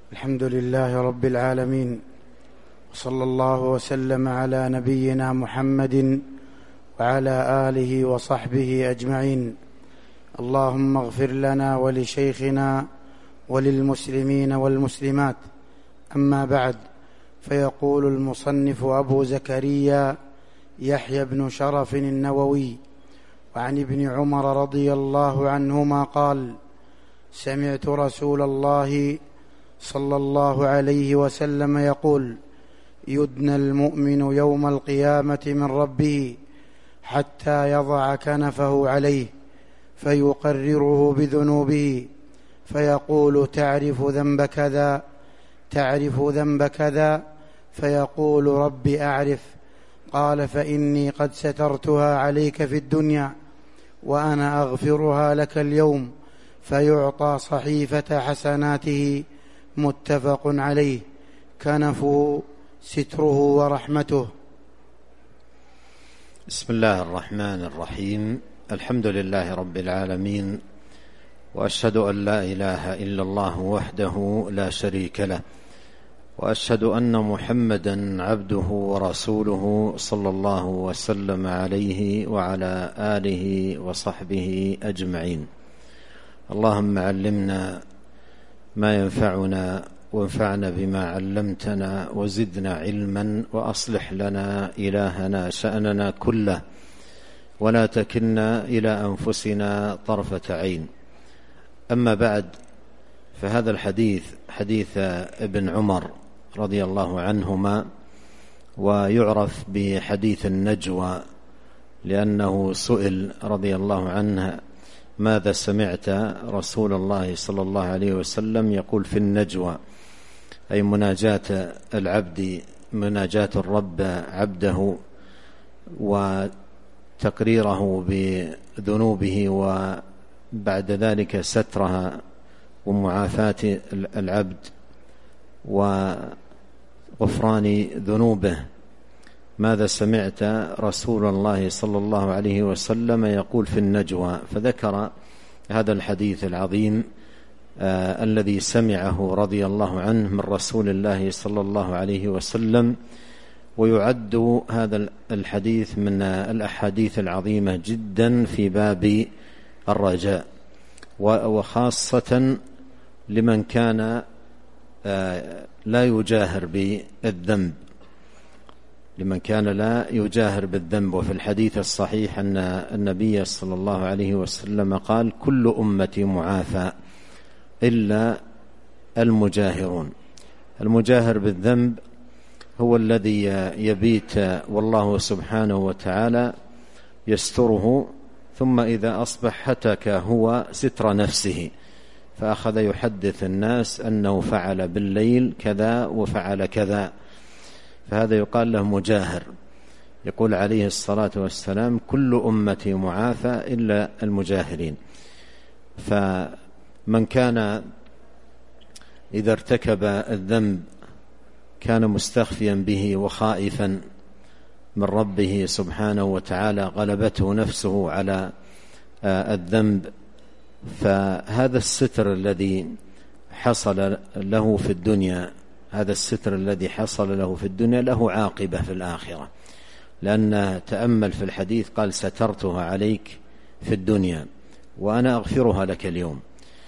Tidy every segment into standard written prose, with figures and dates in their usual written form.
الحمد لله رب العالمين، وصلى الله وسلم على نبينا محمد وعلى آله وصحبه أجمعين. اللهم اغفر لنا ولشيخنا وللمسلمين والمسلمات. أما بعد، فيقول المصنف أبو زكريا يحيى بن شرف النووي: وعن ابن عمر رضي الله عنهما قال: سمعت رسول الله صلى الله عليه وسلم يقول: يدنى المؤمن يوم القيامة من ربه حتى يضع كنفه عليه فيقرره بذنوبه فيقول: تعرف ذنب كذا، تعرف ذنب كذا، فيقول: رب أعرف. قال: فإني قد سترتها عليك في الدنيا وأنا أغفرها لك اليوم. فيعطى صحيفة حسناته. متفق عليه. كنفه ستره ورحمته. بسم الله الرحمن الرحيم. الحمد لله رب العالمين، وأشهد أن لا إله إلا الله وحده لا شريك له، وأشهد أن محمدا عبده ورسوله صلى الله وسلم عليه وعلى آله وصحبه أجمعين. اللهم علمنا ما ينفعنا وانفعنا بما علمتنا وزدنا علما، وأصلح لنا إلهنا شأننا كله، ولا تكلنا إلى أنفسنا طرفة عين. أما بعد، فهذا الحديث حديث ابن عمر رضي الله عنهما، ويعرف بحديث النجوى، لأنه سئل رضي الله عنه: ماذا سمعت رسول الله صلى الله عليه وسلم يقول في النجوى؟ أي مناجاة العبد، مناجاة الرب عبده، وتقريره بذنوبه، وبعد ذلك سترها ومعافاة العبد وغفران ذنوبه. ماذا سمعت رسول الله صلى الله عليه وسلم يقول في النجوى؟ فذكر هذا الحديث العظيم الذي سمعه رضي الله عنه من رسول الله صلى الله عليه وسلم. ويعد هذا الحديث من الأحاديث العظيمة جدا في باب الرجاء، وخاصة لمن كان لا يجاهر بالذنب، لمن كان لا يجاهر بالذنب. وفي الحديث الصحيح أن النبي صلى الله عليه وسلم قال: كل أمتي معافى إلا المجاهرون. المجاهر بالذنب هو الذي يبيت والله سبحانه وتعالى يستره، ثم إذا أصبح هتك هو ستر نفسه، فأخذ يحدث الناس أنه فعل بالليل كذا وفعل كذا، فهذا يقال له مجاهر. يقول عليه الصلاة والسلام: كل أمتي معافى إلا المجاهرين. فمن كان إذا ارتكب الذنب كان مستخفيا به وخائفا من ربه سبحانه وتعالى، غلبته نفسه على الذنب، فهذا الستر الذي حصل له في الدنيا، هذا الستر الذي حصل له في الدنيا له عاقبة في الآخرة، لأن تأمل في الحديث قال: سترتها عليك في الدنيا وأنا أغفرها لك اليوم.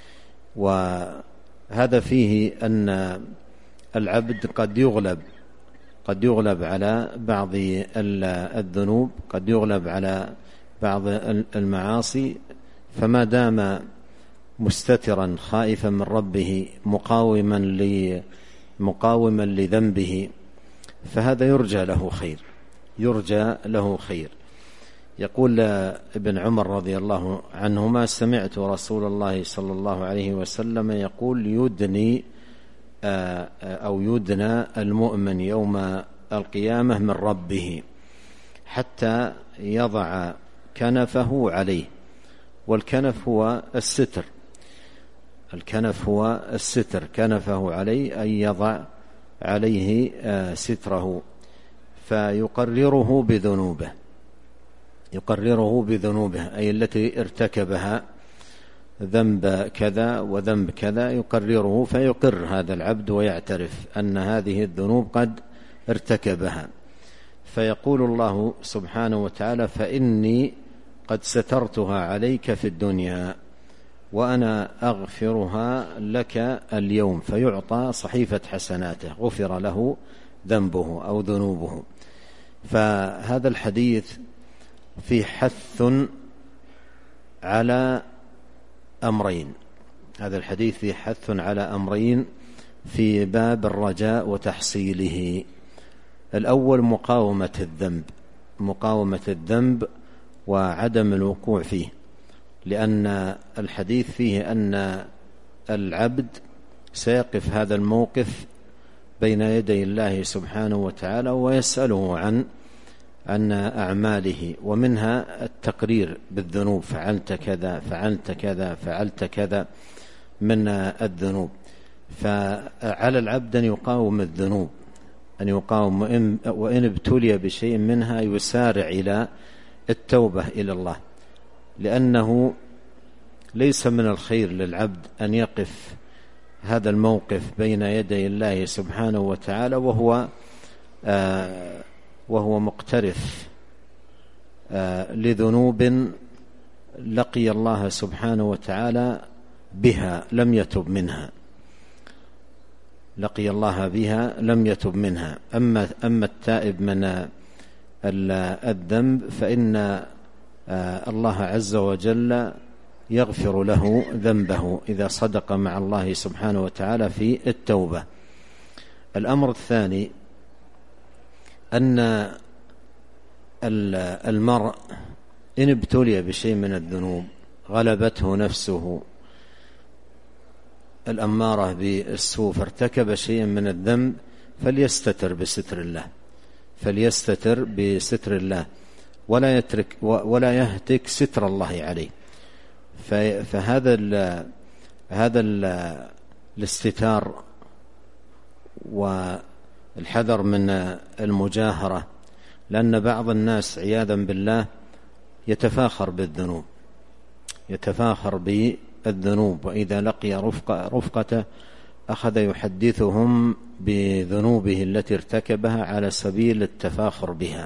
وهذا فيه أن العبد قد يغلب على بعض الذنوب، قد يغلب على بعض المعاصي، فما دام مستترا خائفا من ربه مقاوما لذنبه، فهذا يرجى له خير، يرجى له خير. يقول ابن عمر رضي الله عنهما: سمعت رسول الله صلى الله عليه وسلم يقول: يدنى المؤمن يوم القيامة من ربه حتى يضع كنفه عليه. والكنف هو الستر، الكنف هو الستر، كنفه عليه أي يضع عليه ستره، فيقرره بذنوبه، يقرره بذنوبه أي التي ارتكبها ذنب كذا وذنب كذا يقرره، فيقر هذا العبد ويعترف أن هذه الذنوب قد ارتكبها، فيقول الله سبحانه وتعالى: فإني قد سترتها عليك في الدنيا وأنا أغفرها لك اليوم، فيعطى صحيفة حسناته، غفر له ذنبه أو ذنوبه. فهذا الحديث فيه حث على أمرين، هذا الحديث فيه حث على أمرين في باب الرجاء وتحصيله. الأول مقاومة الذنب وعدم الوقوع فيه، لأن الحديث فيه أن العبد سيقف هذا الموقف بين يدي الله سبحانه وتعالى ويسأله عن أعماله، ومنها التقرير بالذنوب، فعلت كذا فعلت كذا فعلت كذا من الذنوب. فعلى العبد أن يقاوم الذنوب، أن يقاوم، وإن ابتلي بشيء منها يسارع إلى التوبة إلى الله، لأنه ليس من الخير للعبد أن يقف هذا الموقف بين يدي الله سبحانه وتعالى وهو مقترف لذنوب لقي الله سبحانه وتعالى بها لم يتب منها، لقي الله بها لم يتب منها. أما التائب من الذنب فإن الله عز وجل يغفر له ذنبه إذا صدق مع الله سبحانه وتعالى في التوبة. الأمر الثاني أن المرء إن ابتلي بشيء من الذنوب غلبته نفسه الأمارة بالسوء فارتكب شيئا من الذنب فليستتر بستر الله ولا يهتك ستر الله عليه. فهذا الاستتار والحذر من المجاهرة، لأن بعض الناس عياذا بالله يتفاخر بالذنوب، وإذا لقي رفقته أخذ يحدثهم بذنوبه التي ارتكبها على سبيل التفاخر بها،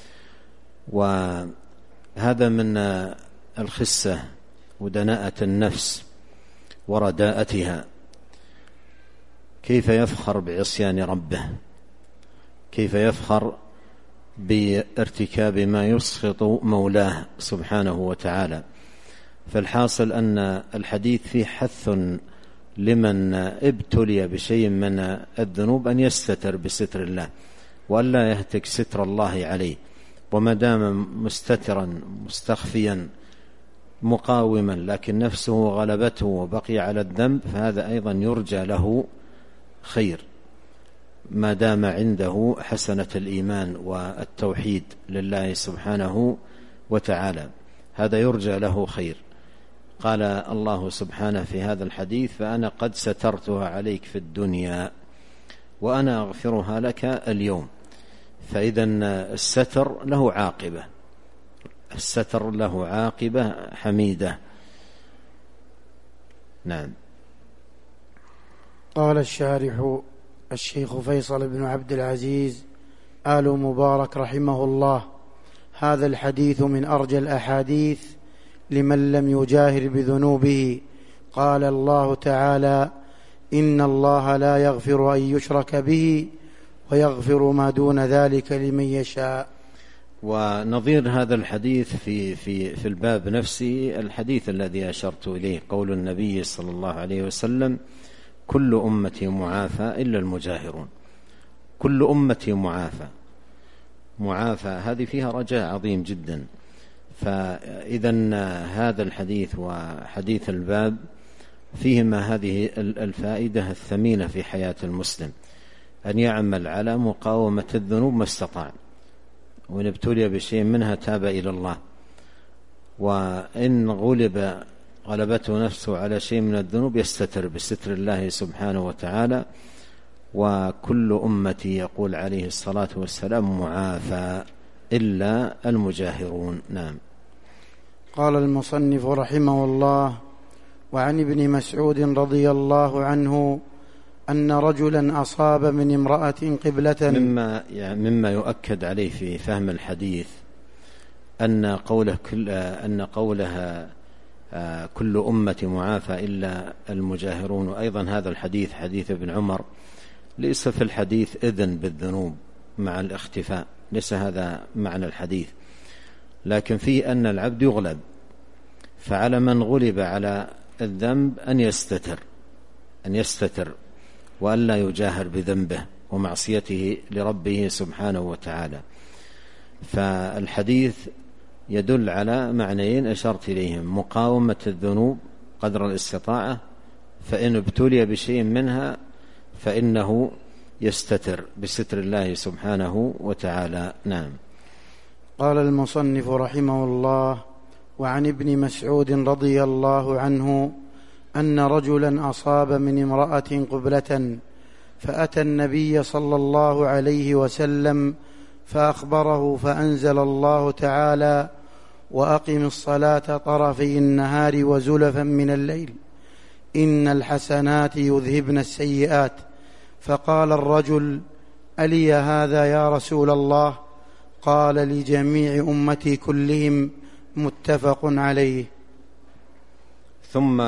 وهذا من الخسة ودناءة النفس ورداءتها. كيف يفخر بعصيان ربه، كيف يفخر بارتكاب ما يسخط مولاه سبحانه وتعالى. فالحاصل أن الحديث فيه حث لمن ابتلي بشيء من الذنوب أن يستتر بستر الله وألا يهتك ستر الله عليه، وما دام مستترا مستخفيا مقاوما لكن نفسه غلبته وبقي على الذنب فهذا أيضا يرجى له خير، ما دام عنده حسنة الإيمان والتوحيد لله سبحانه وتعالى، هذا يرجى له خير. قال الله سبحانه في هذا الحديث: فأنا قد سترتها عليك في الدنيا وأنا أغفرها لك اليوم. فإذا الستر له عاقبة حميدة. نعم. قال الشارح الشيخ فيصل بن عبد العزيز آل مبارك رحمه الله: هذا الحديث من أرجى الأحاديث لمن لم يجاهر بذنوبه. قال الله تعالى: إن الله لا يغفر أن يشرك به ويغفر ما دون ذلك لمن يشاء. ونظير هذا الحديث في الباب نفسه الحديث الذي أشرت إليه، قول النبي صلى الله عليه وسلم: كل أمتي معافى إلا المجاهرون. كل أمتي معافى هذه فيها رجاء عظيم جدا. فإذا هذا الحديث وحديث الباب فيهما هذه الفائدة الثمينة في حياة المسلم، أن يعمل على مقاومة الذنوب ما استطاع، وإن ابتلي بشيء منها تاب إلى الله، وإن غلبته نفسه على شيء من الذنوب يستتر بستر الله سبحانه وتعالى. وكل أمتي يقول عليه الصلاة والسلام معافى إلا المجاهرون. نعم. قال المصنف رحمه الله: وعن ابن مسعود رضي الله عنه أن رجلا أصاب من امرأة قبلة. مما يؤكد عليه في فهم الحديث أن قولها كل أمة معافى إلا المجاهرون. وأيضا هذا الحديث حديث ابن عمر ليس في الحديث إذن بالذنوب مع الاختفاء، ليس هذا معنى الحديث، لكن فيه أن العبد يغلب، فعلى من غلب على الذنب أن يستتر وأن لا يجاهر بذنبه ومعصيته لربه سبحانه وتعالى. فالحديث يدل على معنيين أشرت إليهم: مقاومة الذنوب قدر الاستطاعة، فإن ابتلي بشيء منها فإنه يستتر بستر الله سبحانه وتعالى. نعم. قال المصنف رحمه الله: وعن ابن مسعود رضي الله عنه أن رجلا أصاب من امرأة قبلة، فأتى النبي صلى الله عليه وسلم فأخبره، فأنزل الله تعالى: وأقم الصلاة طرفي النهار وزلفا من الليل إن الحسنات يذهبن السيئات. فقال الرجل: ألي هذا يا رسول الله؟ قال: لجميع أمتي كلهم. متفق عليه. ثم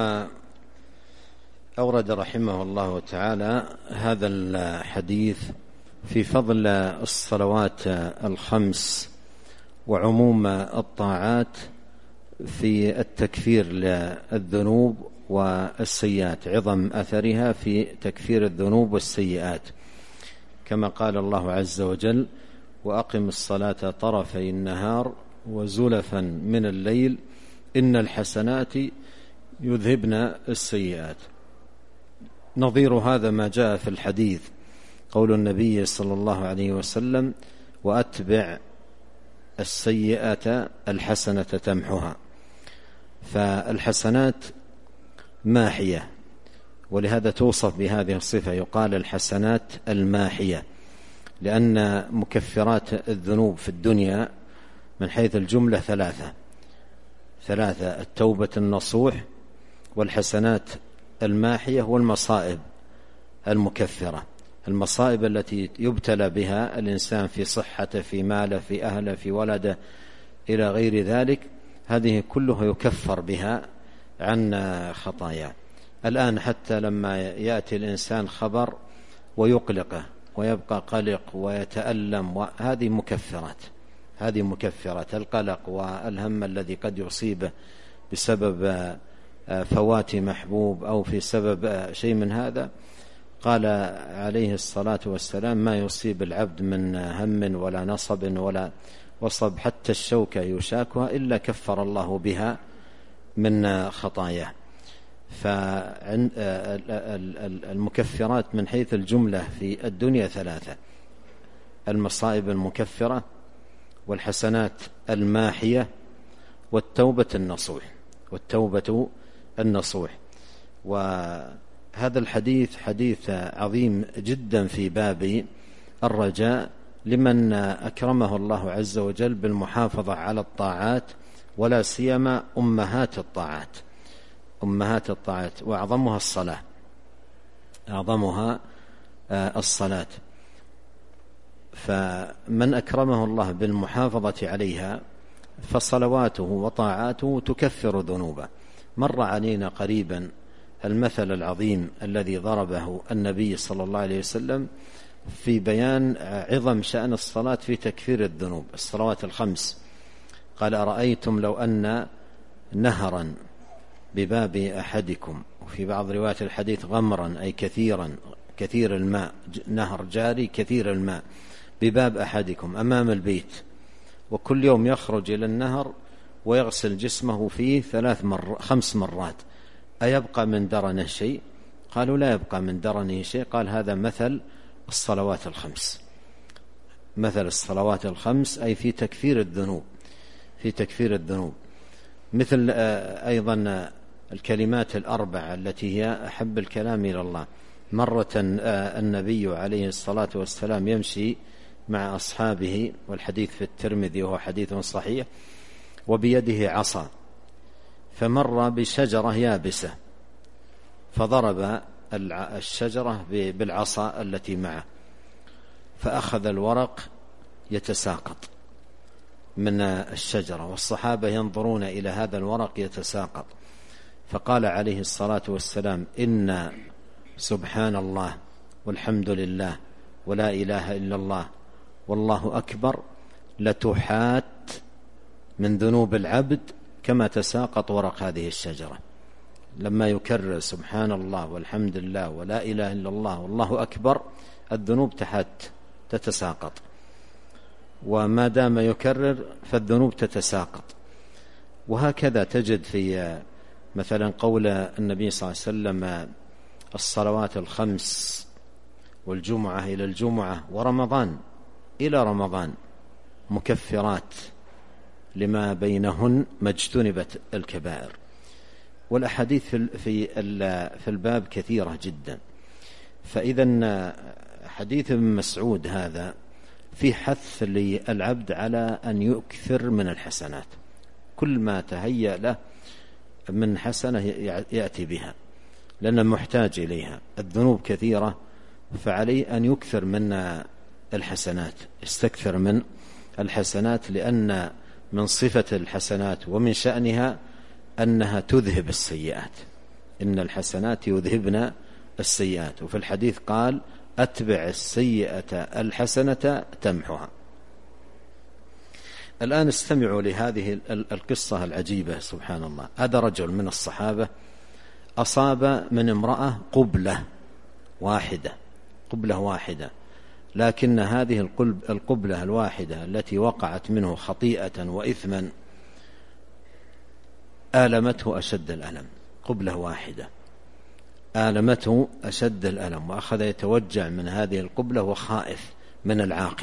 أورد رحمه الله تعالى هذا الحديث في فضل الصلوات الخمس وعموم الطاعات في التكفير للذنوب والسيئات، عظم أثرها في تكفير الذنوب والسيئات، كما قال الله عز وجل: وأقم الصلاة طرفي النهار وزلفا من الليل إن الحسنات يذهبن السيئات. نظير هذا ما جاء في الحديث قول النبي صلى الله عليه وسلم: وأتبع السيئة الحسنة تمحها. فالحسنات ماحية، ولهذا توصف بهذه الصفة، يقال الحسنات الماحية، لأن مكفرات الذنوب في الدنيا من حيث الجملة ثلاثة: التوبة النصوح، والحسنات الماحية، والمصائب المكفرة. المصائب التي يبتلى بها الإنسان في صحته، في ماله، في أهله، في ولده، إلى غير ذلك، هذه كلها يكفر بها عن خطاياه. الآن حتى لما يأتي الإنسان خبر ويقلقه ويبقى قلق ويتألم، وهذه مكفرات القلق والهم الذي قد يصيبه بسبب فوات محبوب أو في سبب شيء من هذا. قال عليه الصلاة والسلام: ما يصيب العبد من هم ولا نصب ولا وصب حتى الشوكة يشاكها إلا كفر الله بها من خطاياه. فالمكفرات من حيث الجملة في الدنيا ثلاثة: المصائب المكفرة، والحسنات الماحية، والتوبة النصوح. وهذا الحديث حديث عظيم جدا في باب الرجاء لمن أكرمه الله عز وجل بالمحافظة على الطاعات، ولا سيما أمهات الطاعات، وأعظمها الصلاة. فمن أكرمه الله بالمحافظة عليها فصلواته وطاعاته تكفر ذنوبه. مر علينا قريبا المثل العظيم الذي ضربه النبي صلى الله عليه وسلم في بيان عظم شأن الصلاة في تكفير الذنوب، الصلوات الخمس. قال: أرأيتم لو أن نهرا بباب أحدكم، وفي بعض روايات الحديث غمرا أي كثير الماء، نهر جاري كثير الماء بباب أحدكم أمام البيت، وكل يوم يخرج إلى النهر ويغسل جسمه فيه 5 مرات، أيبقى من درنه شيء؟ قالوا: لا يبقى من درنه شيء. قال: هذا مثل الصلوات الخمس، أي في تكفير الذنوب. مثل أيضا الكلمات الأربع التي هي أحب الكلام إلى الله. مرة النبي عليه الصلاة والسلام يمشي مع أصحابه، والحديث في الترمذي وهو حديث صحيح، وبيده عصا، فمر بشجرة يابسة فضرب الشجرة بالعصا التي معه، فأخذ الورق يتساقط من الشجرة، والصحابة ينظرون إلى هذا الورق يتساقط. فقال عليه الصلاة والسلام: إن سبحان الله والحمد لله ولا إله إلا الله والله أكبر لتحات من ذنوب العبد كما تساقط ورق هذه الشجرة. لما يكرر سبحان الله والحمد لله ولا إله إلا الله والله أكبر، الذنوب تحت تتساقط، وما دام يكرر فالذنوب تتساقط. وهكذا تجد في مثلا قول النبي صلى الله عليه وسلم: الصلوات الخمس والجمعة إلى الجمعة ورمضان إلى رمضان مكفرات لما بينهن ما اجتنبت الكبائر. والأحاديث في الباب كثيرة جدا. فإذا حديث ابن مسعود هذا في حث للعبد على أن يكثر من الحسنات، كل ما تهيأ له من حسنة يأتي بها، لأنه محتاج إليها. الذنوب كثيرة، فعليه أن يكثر من الحسنات، يستكثر من الحسنات، لأن من صفة الحسنات ومن شأنها أنها تذهب السيئات، إن الحسنات يذهبن السيئات. وفي الحديث قال: أتبع السيئة الحسنة تمحها. الآن استمعوا لهذه القصة العجيبة. سبحان الله، هذا رجل من الصحابة أصاب من امرأة قبلة واحدة، لكن هذه القبلة الواحدة التي وقعت منه خطيئة وإثما آلمته أشد الألم. قبلة واحدة آلمته أشد الألم، وأخذ يتوجع من هذه القبلة وخائف من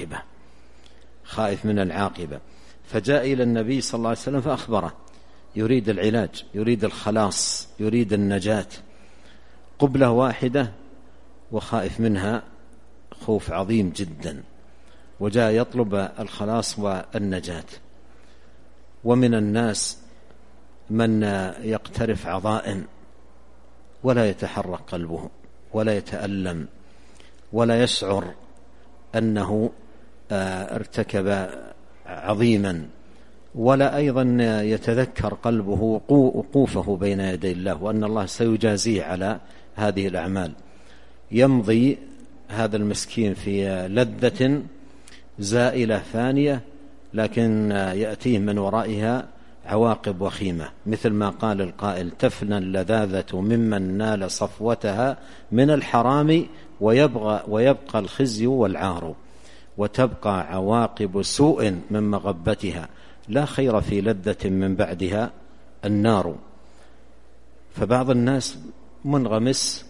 العاقبة. فجاء إلى النبي صلى الله عليه وسلم فأخبره، يريد العلاج، يريد الخلاص، يريد النجاة. قبلة واحدة وخائف منها خوف عظيم جدا، وجاء يطلب الخلاص والنجاة. ومن الناس من يقترف عظائم ولا يتحرك قلبه ولا يتألم ولا يشعر أنه ارتكب عظيما، ولا أيضا يتذكر قلبه وقوفه بين يدي الله وأن الله سيجازيه على هذه الأعمال. يمضي هذا المسكين في لذة زائلة فانية، لكن يأتيه من ورائها عواقب وخيمة، مثل ما قال القائل: تفنى اللذاذة ممن نال صفوتها من الحرام ويبقى الخزي والعار، وتبقى عواقب سوء من مغبتها، لا خير في لذة من بعدها النار. فبعض الناس منغمس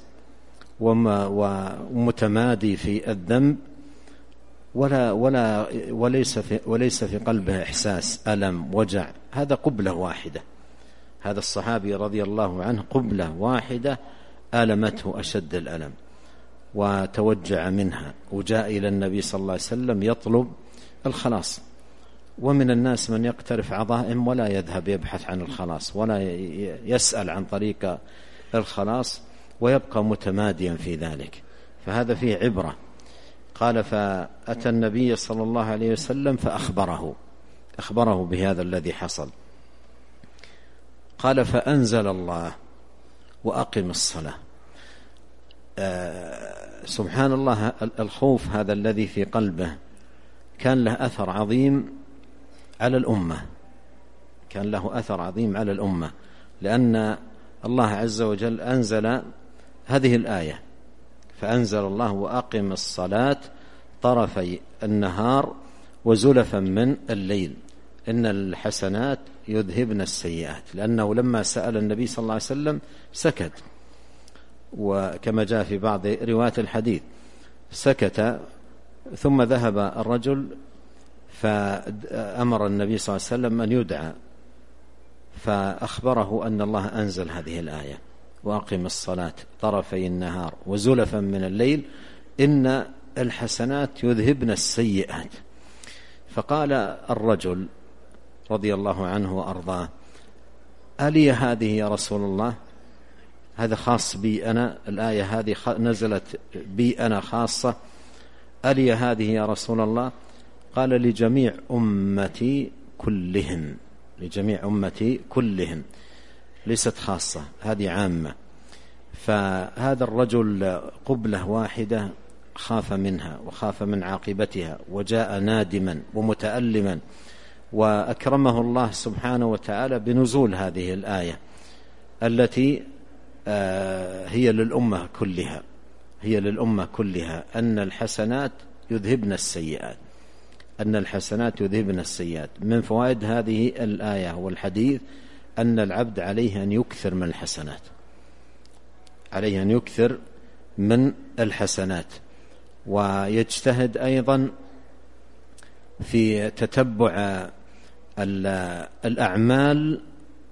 ومتمادي في الذنب وليس في قلبه إحساس ألم وجع. هذا قبلة واحدة، هذا الصحابي رضي الله عنه قبلة واحدة آلمته أشد الألم وتوجع منها، وجاء إلى النبي صلى الله عليه وسلم يطلب الخلاص. ومن الناس من يقترف عظائم ولا يذهب يبحث عن الخلاص ولا يسأل عن طريق الخلاص، ويبقى متماديا في ذلك. فهذا فيه عبرة. قال: فأتى النبي صلى الله عليه وسلم فأخبره بهذا الذي حصل. قال: فأنزل الله وأقم الصلاة. سبحان الله، الخوف هذا الذي في قلبه كان له أثر عظيم على الأمة، لأن الله عز وجل أنزل هذه الآية: فأنزل الله وأقم الصلاة طرفي النهار وزلفا من الليل إن الحسنات يذهبن السيئات. لأنه لما سأل النبي صلى الله عليه وسلم سكت، وكما جاء في بعض روايات الحديث سكت، ثم ذهب الرجل فأمر النبي صلى الله عليه وسلم أن يدعى، فأخبره أن الله أنزل هذه الآية: وأقم الصلاة طرفي النهار وزلفا من الليل إن الحسنات يذهبن السيئات. فقال الرجل رضي الله عنه وأرضاه: ألي هذه يا رسول الله؟ هذا خاص بي أنا، الآية هذه نزلت بي أنا خاصة، ألي هذه يا رسول الله؟ قال لجميع أمتي كلهم، لجميع أمتي كلهم، ليست خاصة، هذه عامة. فهذا الرجل قبلة واحدة خاف منها وخاف من عاقبتها، وجاء نادما ومتألما، وأكرمه الله سبحانه وتعالى بنزول هذه الآية التي هي للأمة كلها، هي للأمة كلها، أن الحسنات يذهبن السيئات، أن الحسنات يذهبن السيئات. من فوائد هذه الآية والحديث أن العبد عليه أن يكثر من الحسنات، عليه أن يكثر من الحسنات، ويجتهد أيضا في تتبع الأعمال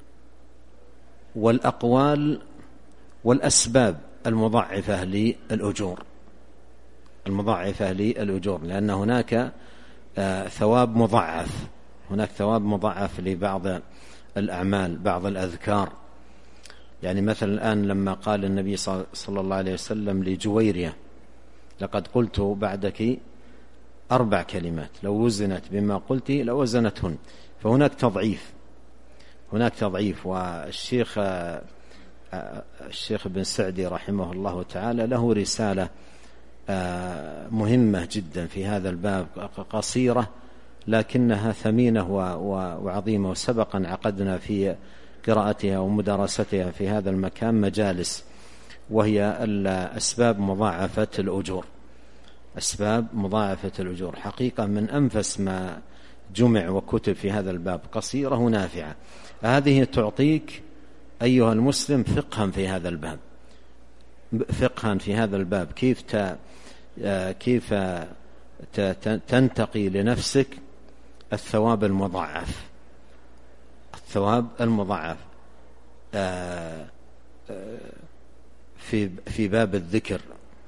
والأقوال والأسباب المضاعفة للأجور، المضاعفة للأجور، لأن هناك ثواب مضاعف، هناك ثواب مضاعف لبعض الأعمال، بعض الأذكار. يعني مثلا الآن لما قال النبي صلى الله عليه وسلم لجويرية: لقد قلت بعدك 4 كلمات لو وزنت بما قلت لوزنتهن، فهناك تضعيف، هناك تضعيف. والشيخ ابن سعدي رحمه الله تعالى له رسالة مهمة جدا في هذا الباب، قصيرة لكنها ثمينة وعظيمة، وسبقا عقدنا في قراءتها ومدارستها في هذا المكان مجالس، وهي الأسباب مضاعفة الأجور. أسباب مضاعفة الأجور حقيقة من أنفس ما جمع وكتب في هذا الباب، قصيرة ونافعة. هذه تعطيك أيها المسلم فقها في هذا الباب، فقها في هذا الباب، كيف تنتقي لنفسك الثواب المضاعف، الثواب المضاعف في باب الذكر،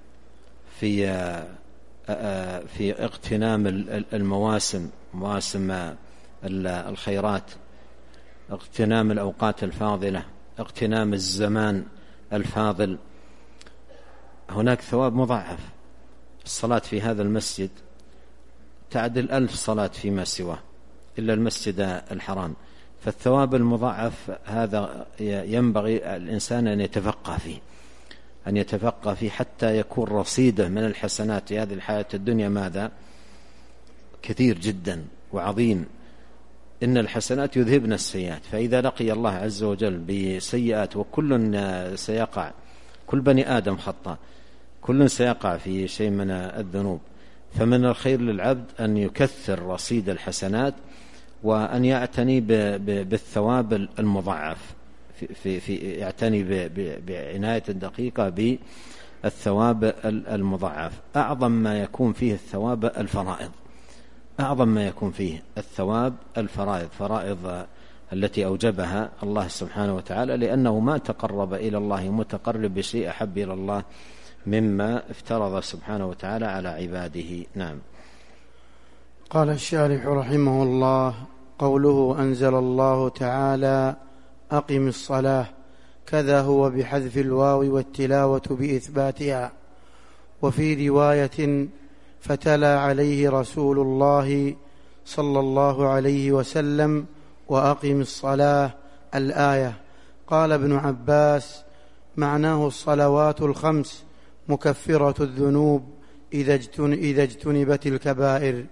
في اغتنام المواسم، مواسم الخيرات، اغتنام الأوقات الفاضلة، اغتنام الزمان الفاضل. هناك ثواب مضاعف. الصلاة في هذا المسجد تعدل 1000 صلاة فيما سواه إلا المسجد الحرام، فالثواب المضاعف هذا ينبغي الإنسان أن يتفقه فيه، أن يتفقه فيه حتى يكون رصيده من الحسنات في هذه الحياة الدنيا ماذا؟ كثير جدا وعظيم. إن الحسنات يذهبن السيئات، فإذا لقي الله عز وجل بسيئات، وكل سيقع، كل بني آدم خطأ، كل سيقع في شيء من الذنوب، فمن الخير للعبد أن يكثر رصيد الحسنات، وأن يعتني بالثواب المضاعف، يعتني بعناية دقيقة بالثواب المضاعف. أعظم ما يكون فيه الثواب الفرائض، أعظم ما يكون فيه الثواب الفرائض، فرائض التي أوجبها الله سبحانه وتعالى، لأنه ما تقرب إلى الله متقرب بشيء أحب إلى الله مما افترض سبحانه وتعالى على عباده. نعم. قال الشارح رحمه الله: قوله أنزل الله تعالى أقم الصلاة، كذا هو بحذف الواو والتلاوة بإثباتها. وفي رواية: فتلا عليه رسول الله صلى الله عليه وسلم وأقم الصلاة الآية. قال ابن عباس: معناه الصلوات الخمس مكفرة الذنوب إذا اجتنبت الكبائر.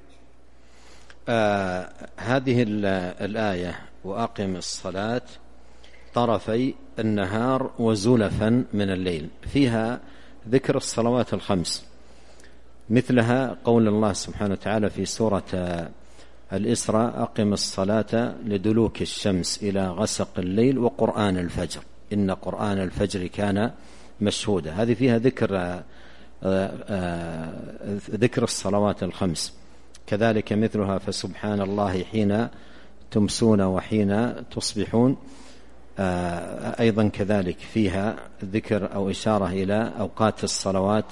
هذه الآية وأقم الصلاة طرفي النهار وزلفا من الليل، فيها ذكر الصلوات الخمس، مثلها قول الله سبحانه وتعالى في سورة الإسراء: أقم الصلاة لدلوك الشمس إلى غسق الليل وقرآن الفجر إن قرآن الفجر كان مشهودا. هذه فيها ذكر الصلوات الخمس. كذلك مثلها: فسبحان الله حين تمسون وحين تصبحون، أيضا كذلك فيها ذكر أو إشارة إلى أوقات الصلوات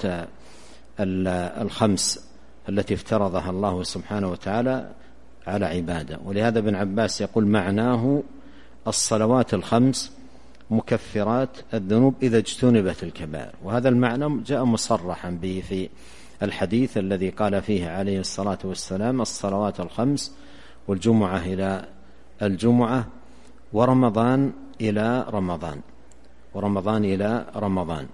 الخمس التي افترضها الله سبحانه وتعالى على عباده. ولهذا ابن عباس يقول: معناه الصلوات الخمس مكفرات الذنوب إذا اجتنبت الكبائر. وهذا المعنى جاء مصرحا به في الحديث الذي قال فيه عليه الصلاة والسلام: الصلوات الخمس والجمعة إلى الجمعة ورمضان إلى رمضان، ورمضان إلى رمضان.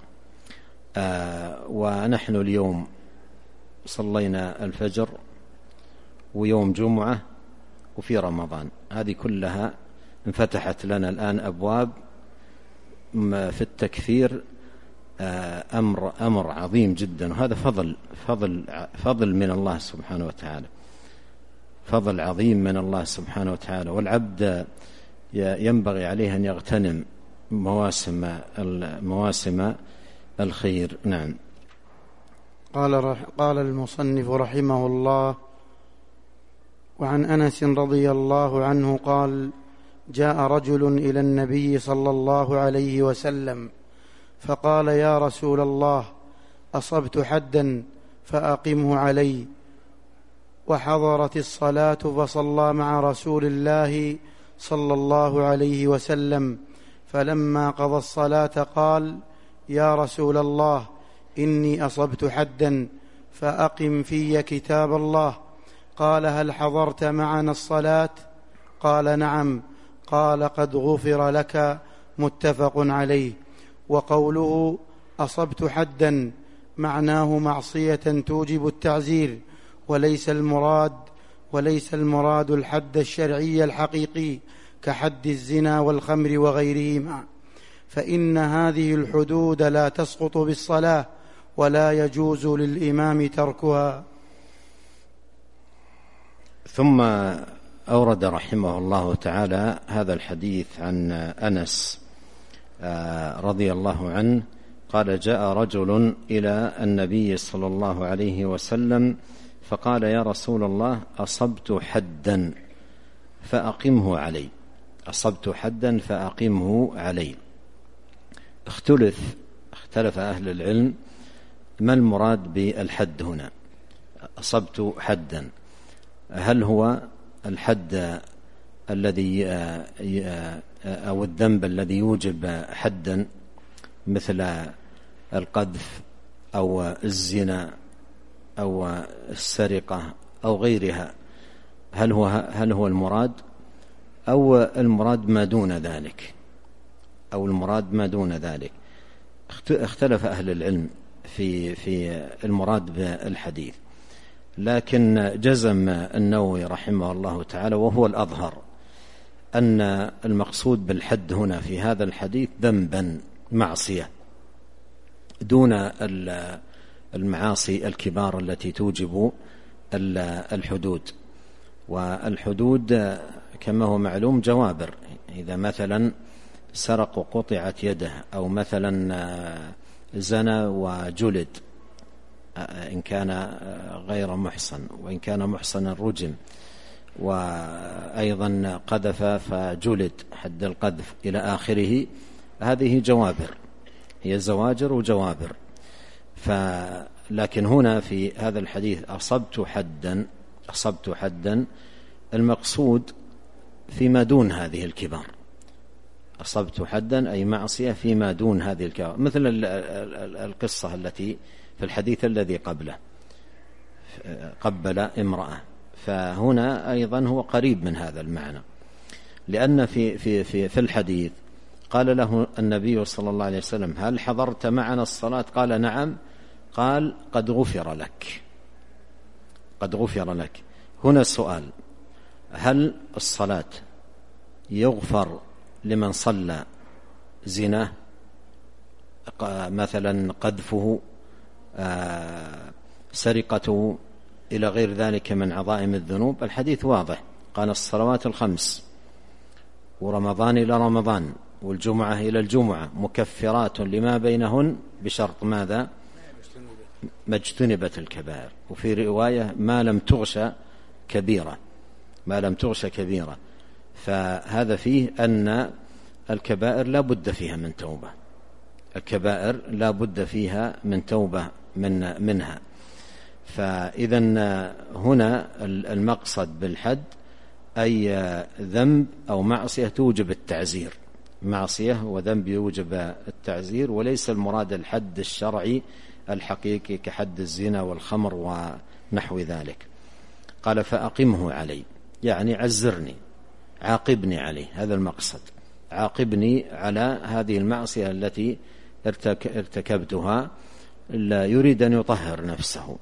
ونحن اليوم صلينا الفجر ويوم جمعة وفي رمضان، هذه كلها انفتحت لنا الآن أبواب في التكفير، أمر عظيم جدا. وهذا فضل من الله سبحانه وتعالى، فضل عظيم من الله سبحانه وتعالى. والعبد ينبغي عليه أن يغتنم مواسم الخير. نعم. قال المصنف رحمه الله: وعن أنس رضي الله عنه قال: جاء رجل إلى النبي صلى الله عليه وسلم فقال: يا رسول الله، أصبت حدا فأقمه علي. وحضرت الصلاة فصلى مع رسول الله صلى الله عليه وسلم، فلما قضى الصلاة قال: يا رسول الله، إني أصبت حدا فأقم في كتاب الله. قال: هل حضرت معنا الصلاة؟ قال: نعم. قال: قد غفر لك. متفق عليه. وقوله أصبت حدا معناه معصية توجب التعزير، وليس المراد الحد الشرعي الحقيقي كحد الزنا والخمر وغيرهما، فإن هذه الحدود لا تسقط بالصلاة ولا يجوز للإمام تركها. ثم أورد رحمه الله تعالى هذا الحديث عن أنس رضي الله عنه قال: جاء رجل إلى النبي صلى الله عليه وسلم فقال: يا رسول الله، أصبت حدا فأقمه علي. أصبت حدا فأقمه علي. اختلف أهل العلم ما المراد بالحد هنا. أصبت حدا، هل هو الحد الذي أو الذنب الذي يوجب حدا مثل القذف أو الزنا أو السرقة أو غيرها؟ هل هو المراد، أو المراد ما دون ذلك، أو المراد ما دون ذلك؟ اختلف أهل العلم في المراد بالحديث، لكن جزم النووي رحمه الله تعالى وهو الأظهر أن المقصود بالحد هنا في هذا الحديث ذنبا، معصية، دون المعاصي الكبار التي توجب الحدود. والحدود كما هو معلوم جوابر، إذا مثلا سرق وقطعت يده، أو مثلا زنى وجلد إن كان غير محصن، وإن كان محصنا رجم، وأيضا قذف فجلد حد القذف إلى آخره. هذه جوابر، هي زواجر وجوابر. لكن هنا في هذا الحديث أصبت حدا، المقصود فيما دون هذه الكبار. أصبت حدا أي معصية فيما دون هذه الكبار، مثل القصة التي في الحديث الذي قبله، قبل امرأة، فهنا أيضا هو قريب من هذا المعنى، لأن في الحديث قال له النبي صلى الله عليه وسلم: هل حضرت معنا الصلاة؟ قال: نعم. قال: قد غفر لك. قد غفر لك. هنا السؤال: هل الصلاة يغفر لمن صلى زنا مثلا، قذفه، سرقته، إلى غير ذلك من عظائم الذنوب؟ الحديث واضح، قال: الصلوات الخمس ورمضان إلى رمضان والجمعة إلى الجمعة مكفرات لما بينهن بشرط ماذا؟ ما اجتنبت الكبائر. وفي رواية ما لم تغش كبيرة، ما لم تغش كبيرة. فهذا فيه أن الكبائر لا بد فيها من توبة، الكبائر لا بد فيها من توبة منها. فإذا هنا المقصد بالحد أي ذنب أو معصية توجب التعزير، معصية وذنب يوجب التعزير، وليس المراد الحد الشرعي الحقيقي كحد الزنا والخمر ونحو ذلك. قال فأقمه علي، يعني عزرني، عاقبني عليه، هذا المقصد، عاقبني على هذه المعصية التي ارتكبتها. لا يريد أن يطهر نفسه،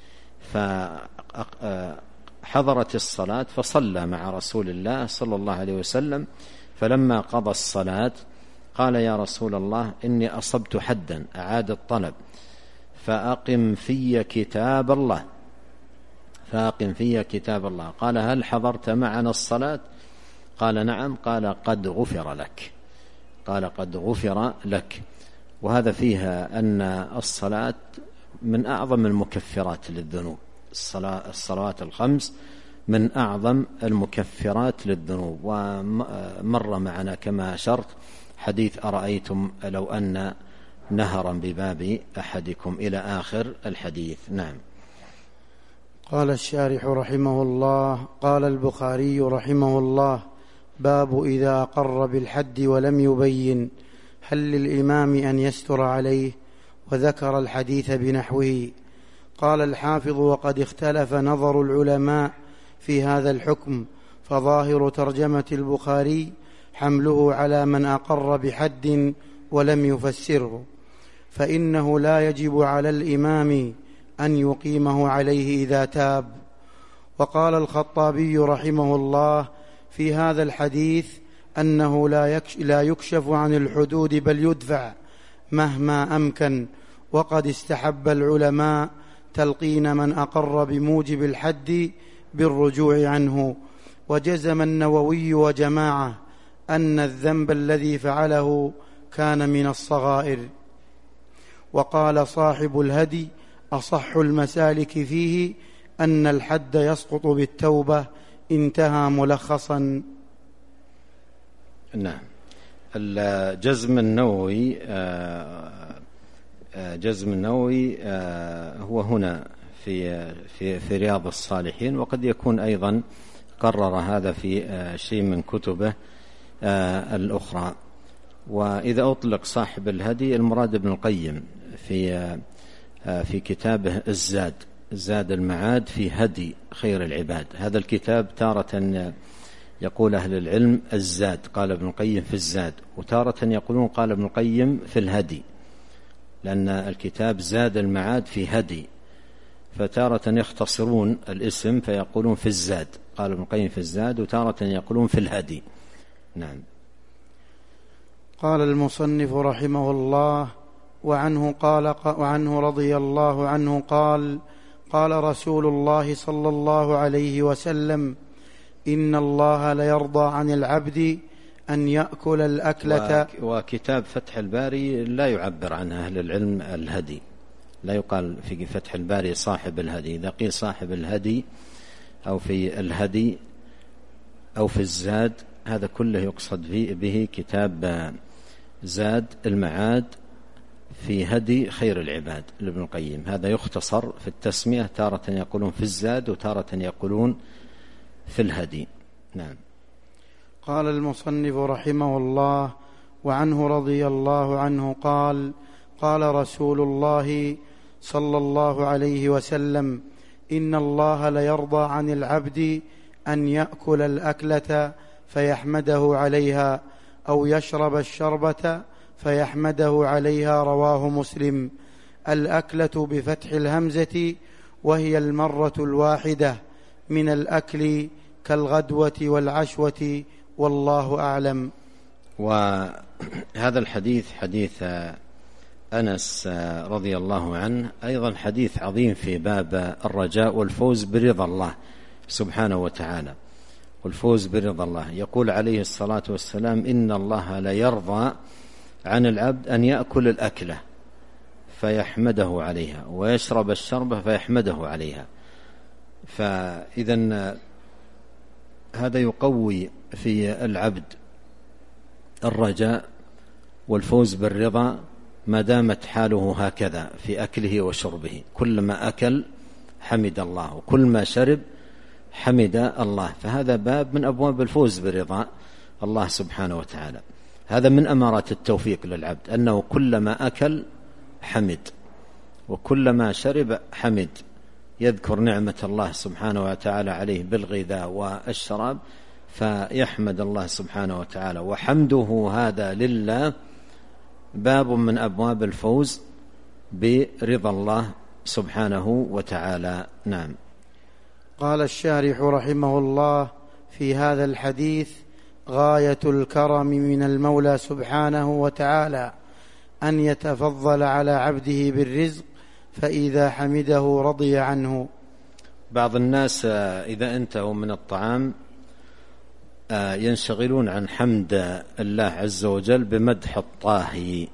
فحضرت الصلاة فصلى مع رسول الله صلى الله عليه وسلم. فلما قضى الصلاة قال يا رسول الله إني أصبت حدا، أعاد الطلب، فأقم في كتاب الله، فأقم في كتاب الله. قال هل حضرت معنا الصلاة؟ قال نعم. قال قد غفر لك، قال قد غفر لك. وهذا فيها أن الصلاة من أعظم المكفرات للذنوب، الصلوات الخمس من أعظم المكفرات للذنوب. ومر معنا كما أشرت حديث أرأيتم لو أن نهرا بباب أحدكم إلى آخر الحديث. نعم. قال الشارح رحمه الله: قال البخاري رحمه الله: باب إذا أقر بالحد ولم يبين هل للإمام أن يستر عليه، وذكر الحديث بنحوه. قال الحافظ: وقد اختلف نظر العلماء في هذا الحكم، فظاهر ترجمة البخاري حمله على من أقر بحد ولم يفسره، فإنه لا يجب على الإمام أن يقيمه عليه إذا تاب. وقال الخطابي رحمه الله في هذا الحديث أنه لا يكشف عن الحدود بل يدفع مهما أمكن. وقد استحب العلماء تلقين من أقر بموجب الحد بالرجوع عنه. وجزم النووي وجماعة أن الذنب الذي فعله كان من الصغائر. وقال صاحب الهدي: أصح المسالك فيه أن الحد يسقط بالتوبة. انتهى ملخصا. نعم. الجزم النووي هو هنا في رياض الصالحين، وقد يكون أيضا قرر هذا في شيء من كتبه الأخرى. وإذا أطلق صاحب الهدي المراد ابن القيم في كتابه زاد المعاد في هدي خير العباد. هذا الكتاب تارة يقول أهل العلم الزاد، قال ابن القيم في الزاد، وتارة يقولون قال ابن القيم في الهدي، لأن الكتاب زاد المعاد في هدي، فتارة يختصرون الاسم فيقولون في الزاد، قال ابن القيم في الزاد، وتارة يقولون في الهدي. نعم. قال المصنف رحمه الله: وعنه رضي الله عنه قال: قال رسول الله صلى الله عليه وسلم: إن الله ليرضى عن العبد أن يأكل الأكلة. وكتاب فتح الباري لا يعبر عن أهل العلم الهدي، لا يقال في فتح الباري صاحب الهدي. إذا قيل صاحب الهدي أو في الهدي أو في الزاد، هذا كله يقصد به كتاب زاد المعاد في هدي خير العباد لابن القيم. هذا يختصر في التسمية، تارة يقولون في الزاد وتارة يقولون في الهدي. نعم. قال المصنف رحمه الله: وعنه رضي الله عنه قال: قال رسول الله صلى الله عليه وسلم: إن الله ليرضى عن العبد أن يأكل الأكلة فيحمده عليها، أو يشرب الشربة فيحمده عليها. رواه مسلم. الأكلة بفتح الهمزة، وهي المرة الواحدة من الأكل كالغدوة والعشوة، والله أعلم. وهذا الحديث حديث أنس رضي الله عنه أيضا حديث عظيم في باب الرجاء والفوز برضا الله سبحانه وتعالى، والفوز برضا الله. يقول عليه الصلاة والسلام: إن الله لا يرضى عن العبد أن يأكل الأكلة فيحمده عليها، ويشرب الشربة فيحمده عليها. فإذا هذا يقوي في العبد الرجاء والفوز بالرضا ما دامت حاله هكذا في أكله وشربه، كلما أكل حمد الله، وكل ما شرب حمد الله. فهذا باب من أبواب الفوز برضا الله سبحانه وتعالى. هذا من أمارات التوفيق للعبد، أنه كلما أكل حمد، وكلما شرب حمد، يذكر نعمة الله سبحانه وتعالى عليه بالغذاء والشراب فيحمد الله سبحانه وتعالى. وحمده هذا لله باب من أبواب الفوز برضا الله سبحانه وتعالى. نعم. قال الشارح رحمه الله: في هذا الحديث غاية الكرم من المولى سبحانه وتعالى أن يتفضل على عبده بالرزق، فإذا حمده رضي عنه. بعض الناس إذا انتهوا من الطعام ينشغلون عن حمد الله عز وجل بمدح الطاهي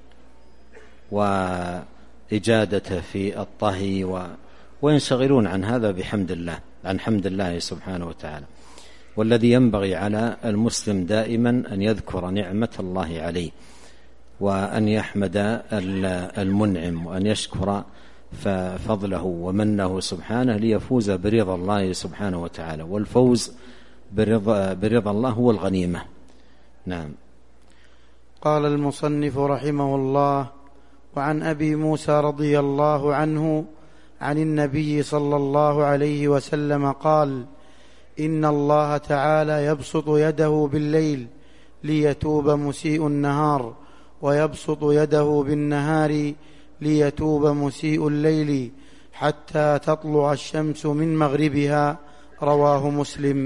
وإجادته في الطهي، وينشغلون عن هذا بحمد الله، عن حمد الله سبحانه وتعالى. والذي ينبغي على المسلم دائما أن يذكر نعمة الله عليه، وأن يحمد المنعم، وأن يشكر فضله ومنه سبحانه ليفوز برضا الله سبحانه وتعالى. والفوز برضا الله هو الغنيمة. نعم. قال المصنف رحمه الله: وعن أبي موسى رضي الله عنه عن النبي صلى الله عليه وسلم قال: إن الله تعالى يبسط يده بالليل ليتوب مسيء النهار، ويبسط يده بالنهار ليتوب مسيء الليل، حتى تطلع الشمس من مغربها. رواه مسلم.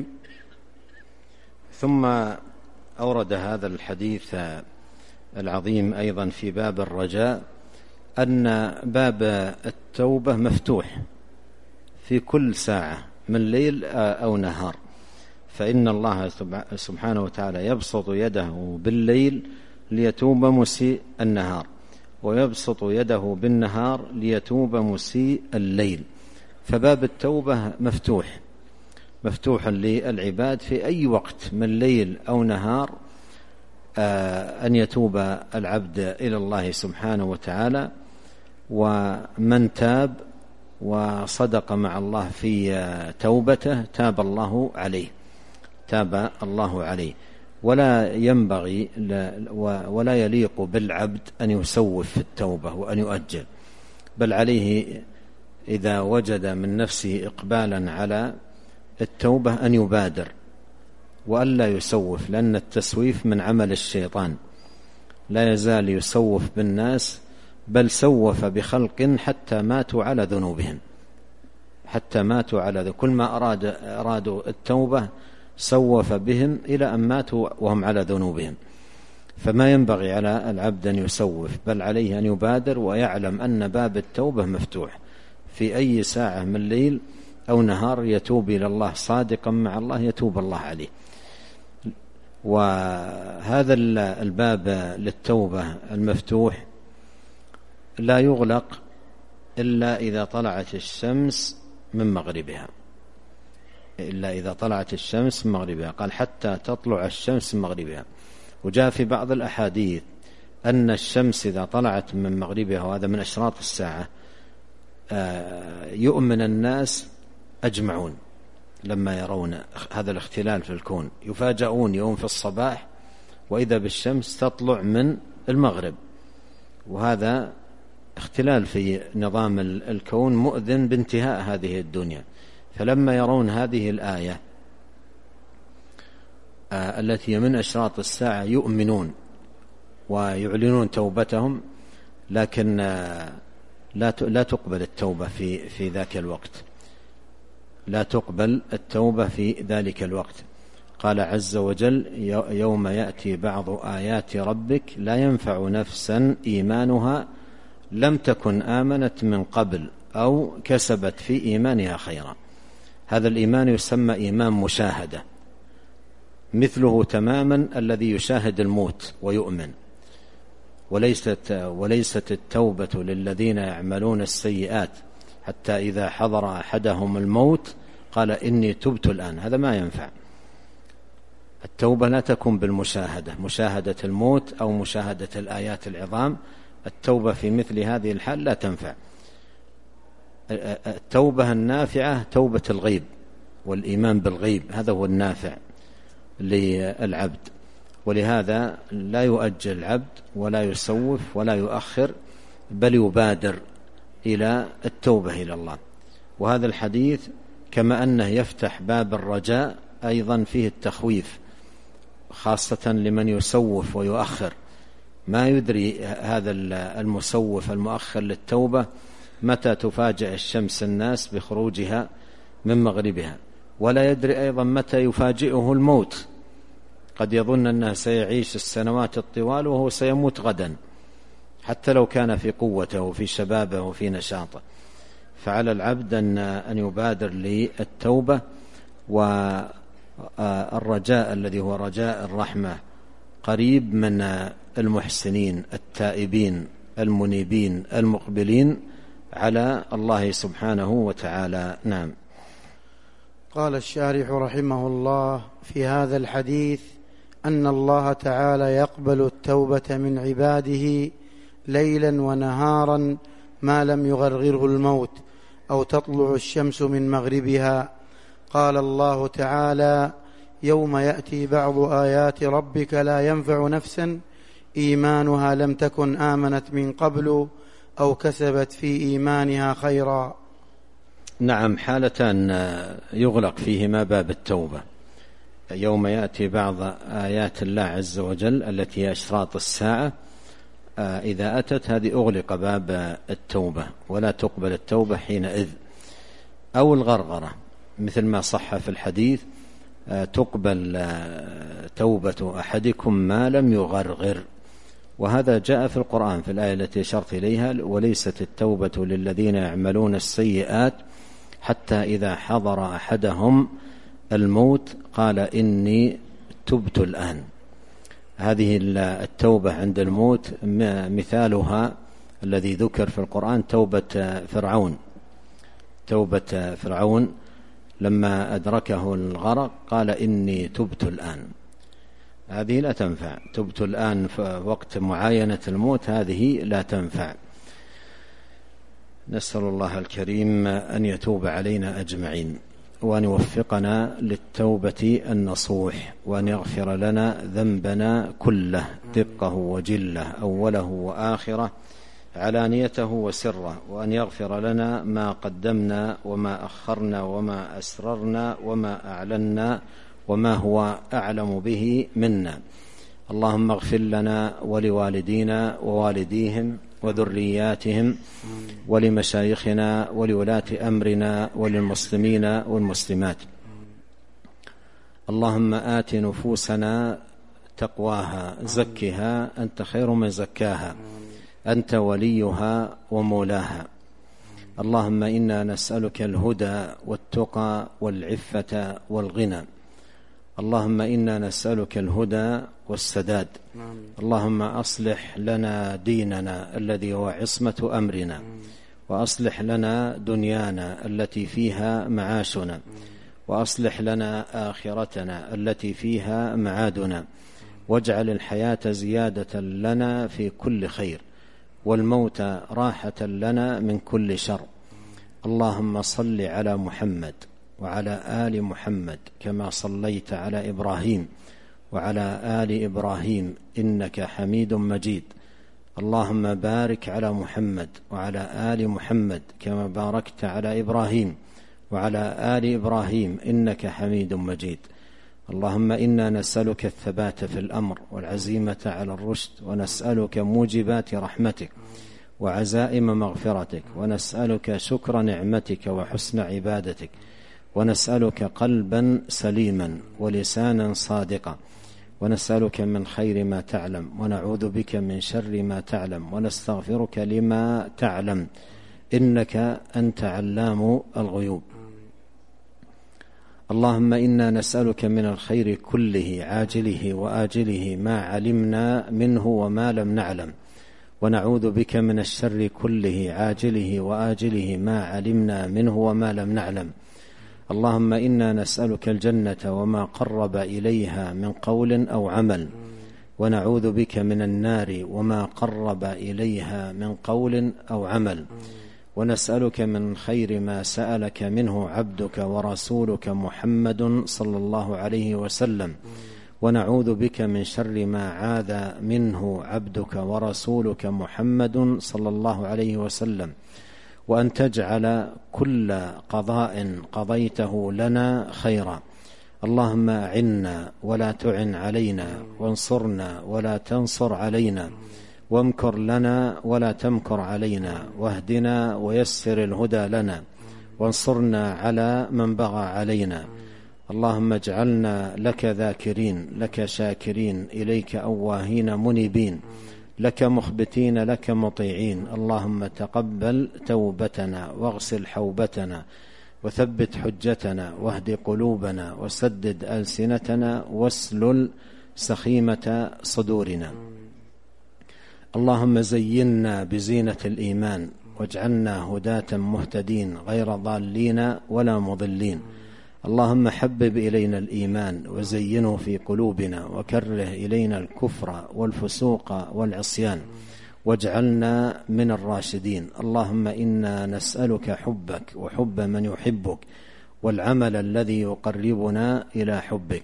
ثم أورد هذا الحديث العظيم أيضا في باب الرجاء، أن باب التوبة مفتوح في كل ساعة من ليل أو نهار، فإن الله سبحانه وتعالى يبسط يده بالليل ليتوب مسيء النهار، ويبسط يده بالنهار ليتوب مسيء الليل. فباب التوبة مفتوح للعباد في أي وقت من ليل أو نهار، أن يتوب العبد إلى الله سبحانه وتعالى. ومن تاب وصدق مع الله في توبته تاب الله عليه. ولا ينبغي ولا يليق بالعبد أن يسوف في التوبة وأن يؤجل، بل عليه إذا وجد من نفسه إقبالا على التوبة أن يبادر وألا يسوف، لأن التسويف من عمل الشيطان، لا يزال يسوف بالناس، بل سوف بخلق حتى ماتوا على ذنوبهم، كل ما أرادوا التوبة سوف بهم إلى أن ماتوا وهم على ذنوبهم. فما ينبغي على العبد أن يسوف، بل عليه أن يبادر ويعلم أن باب التوبة مفتوح في أي ساعة من ليل أو نهار، يتوب إلى الله صادقا مع الله يتوب الله عليه. وهذا الباب للتوبة المفتوح لا يغلق إلا إذا طلعت الشمس من مغربها، قال حتى تطلع الشمس من مغربها. وجاء في بعض الأحاديث أن الشمس إذا طلعت من مغربها، وهذا من أشراط الساعة، يؤمن الناس أجمعون لما يرون هذا الاختلال في الكون، يفاجؤون يوم في الصباح وإذا بالشمس تطلع من المغرب، وهذا اختلال في نظام الكون مؤذن بانتهاء هذه الدنيا. فلما يرون هذه الآية التي من أشراط الساعة يؤمنون ويعلنون توبتهم، لكن لا تقبل التوبة في ذاك الوقت، لا تقبل التوبة في ذلك الوقت. قال عز وجل: يوم يأتي بعض آيات ربك لا ينفع نفسا إيمانها لم تكن آمنت من قبل أو كسبت في إيمانها خيرا. هذا الإيمان يسمى إيمان مشاهدة، مثله تماما الذي يشاهد الموت ويؤمن. وليست التوبة للذين يعملون السيئات حتى إذا حضر أحدهم الموت قال إني تبت الآن. هذا ما ينفع. التوبة لا تكون بالمشاهدة، مشاهدة الموت أو مشاهدة الآيات العظام. التوبة في مثل هذه الحال لا تنفع. التوبة النافعة توبة الغيب والإيمان بالغيب، هذا هو النافع للعبد. ولهذا لا يؤجل العبد ولا يسوف ولا يؤخر، بل يبادر إلى التوبة إلى الله. وهذا الحديث كما أنه يفتح باب الرجاء أيضا فيه التخويف، خاصة لمن يسوف ويؤخر. ما يدري هذا المسوف المؤخر للتوبة متى تفاجأ الشمس الناس بخروجها من مغربها، ولا يدري أيضا متى يفاجئه الموت. قد يظن أنه سيعيش السنوات الطوال وهو سيموت غدا، حتى لو كان في قوته وفي شبابه وفي نشاطه. فعلى العبد أن يبادر للتوبة، والرجاء الذي هو رجاء الرحمة قريب من المحسنين التائبين المنيبين المقبلين على الله سبحانه وتعالى. نعم. قال الشارح رحمه الله في هذا الحديث أن الله تعالى يقبل التوبة من عباده ليلا ونهارا ما لم يغرغره الموت أو تطلع الشمس من مغربها. قال الله تعالى: يوم يأتي بعض آيات ربك لا ينفع نفسا إيمانها لم تكن آمنت من قبل أو كسبت في إيمانها خيرا. نعم، حالتان يغلق فيهما باب التوبة. يوم يأتي بعض آيات الله عز وجل التي هي أشراط الساعة، إذا أتت هذه أغلق باب التوبة ولا تقبل التوبة حينئذ. أو الغرغرة مثل ما صح في الحديث: تقبل توبة أحدكم ما لم يغرغر. وهذا جاء في القرآن في الآية التي أشرت إليها: وليست التوبة للذين يعملون السيئات حتى إذا حضر أحدهم الموت قال إني تبت الآن. هذه التوبة عند الموت مثالها الذي ذكر في القرآن توبة فرعون. توبة فرعون لما أدركه الغرق قال إني تبت الآن. هذه لا تنفع. تبت الآن في وقت معاينة الموت هذه لا تنفع. نسأل الله الكريم أن يتوب علينا أجمعين، وأن يوفقنا للتوبة النصوح، وأن يغفر لنا ذنبنا كله دقه وجله أوله وآخره علانيته وسره، وأن يغفر لنا ما قدمنا وما أخرنا وما أسررنا وما أعلنا وما هو أعلم به منا. اللهم اغفر لنا ولوالدينا ووالديهم وذرياتهم ولمشايخنا ولولاة أمرنا وللمسلمين والمسلمات. اللهم آت نفوسنا تقواها زكها أنت خير من زكاها أنت وليها ومولاها. اللهم إنا نسألك الهدى والتقى والعفة والغنى. اللهم إنا نسألك الهدى والسداد. اللهم أصلح لنا ديننا الذي هو عصمة أمرنا، وأصلح لنا دنيانا التي فيها معاشنا، وأصلح لنا آخرتنا التي فيها معادنا، واجعل الحياة زيادة لنا في كل خير، والموت راحة لنا من كل شر. اللهم صل على محمد وعلى آل محمد كما صليت على إبراهيم وعلى آل إبراهيم إنك حميد مجيد. اللهم بارك على محمد وعلى آل محمد كما باركت على إبراهيم وعلى آل إبراهيم إنك حميد مجيد. اللهم إنا نسألك الثبات في الأمر والعزيمة على الرشد، ونسألك موجبات رحمتك وعزائم مغفرتك، ونسألك شكر نعمتك وحسن عبادتك، ونسألك قلبا سليما ولسانا صادقا، ونسألك من خير ما تعلم، ونعوذ بك من شر ما تعلم، ونستغفرك لما تعلم، إنك أنت علام الغيوب. اللهم إنا نسألك من الخير كله عاجله وآجله ما علمنا منه وما لم نعلم، ونعوذ بك من الشر كله عاجله وآجله ما علمنا منه وما لم نعلم. اللهم إنا نسألك الجنة وما قرب إليها من قول أو عمل، ونعوذ بك من النار وما قرب إليها من قول أو عمل، ونسألك من خير ما سألك منه عبدك ورسولك محمد صلى الله عليه وسلم، ونعوذ بك من شر ما عاذ منه عبدك ورسولك محمد صلى الله عليه وسلم، وأن تجعل كل قضاء قضيته لنا خيرا. اللهم أعنا ولا تعن علينا، وانصرنا ولا تنصر علينا، وامكر لنا ولا تمكر علينا، واهدنا ويسر الهدى لنا، وانصرنا على من بغى علينا. اللهم اجعلنا لك ذاكرين، لك شاكرين، إليك أواهين منيبين، لك مخبتين، لك مطيعين. اللهم تقبل توبتنا، واغسل حوبتنا، وثبت حجتنا، واهد قلوبنا، وسدد ألسنتنا، واسلل سخيمة صدورنا. اللهم زينا بزينة الإيمان، واجعلنا هداة مهتدين غير ضالين ولا مضلين. اللهم حبب إلينا الإيمان وزينه في قلوبنا، وكره إلينا الكفر والفسوق والعصيان، واجعلنا من الراشدين. اللهم إنا نسألك حبك وحب من يحبك، والعمل الذي يقربنا إلى حبك.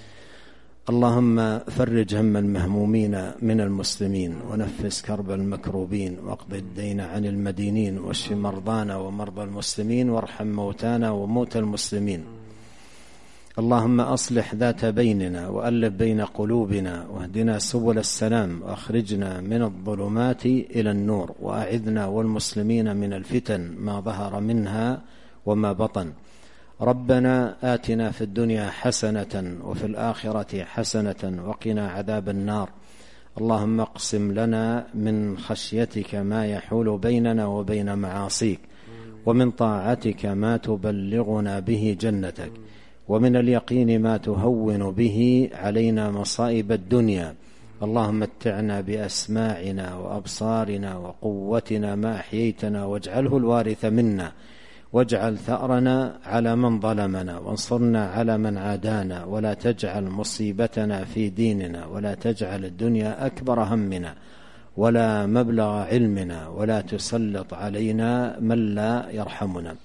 اللهم فرج هم المهمومين من المسلمين، ونفس كرب المكروبين، واقض الدين عن المدينين، واشف مرضانا ومرضى المسلمين، وارحم موتانا وموتى المسلمين. اللهم أصلح ذات بيننا، وألف بين قلوبنا، واهدنا سبل السلام، وأخرجنا من الظلمات إلى النور، وأعذنا والمسلمين من الفتن ما ظهر منها وما بطن. ربنا آتنا في الدنيا حسنة، وفي الآخرة حسنة، وقنا عذاب النار. اللهم اقسم لنا من خشيتك ما يحول بيننا وبين معاصيك، ومن طاعتك ما تبلغنا به جنتك، ومن اليقين ما تهون به علينا مصائب الدنيا. اللهم متعنا بأسماعنا وأبصارنا وقوتنا ما أحييتنا، واجعله الوارث منا، واجعل ثأرنا على من ظلمنا، وانصرنا على من عادانا، ولا تجعل مصيبتنا في ديننا، ولا تجعل الدنيا أكبر همنا ولا مبلغ علمنا، ولا تسلط علينا من لا يرحمنا.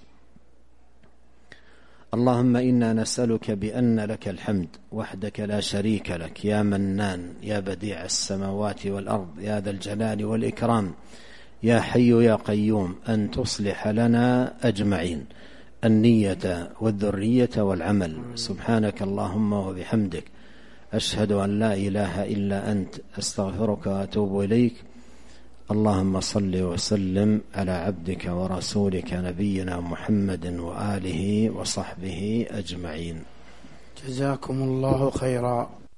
اللهم إنا نسألك بأن لك الحمد وحدك لا شريك لك، يا منان، يا بديع السماوات والأرض، يا ذا الجلال والإكرام، يا حي يا قيوم، أن تصلح لنا أجمعين النية والذرية والعمل. سبحانك اللهم وبحمدك، أشهد أن لا إله إلا أنت، أستغفرك وأتوب إليك. اللهم صل وسلم على عبدك ورسولك نبينا محمد وآله وصحبه أجمعين. جزاكم الله خيرا.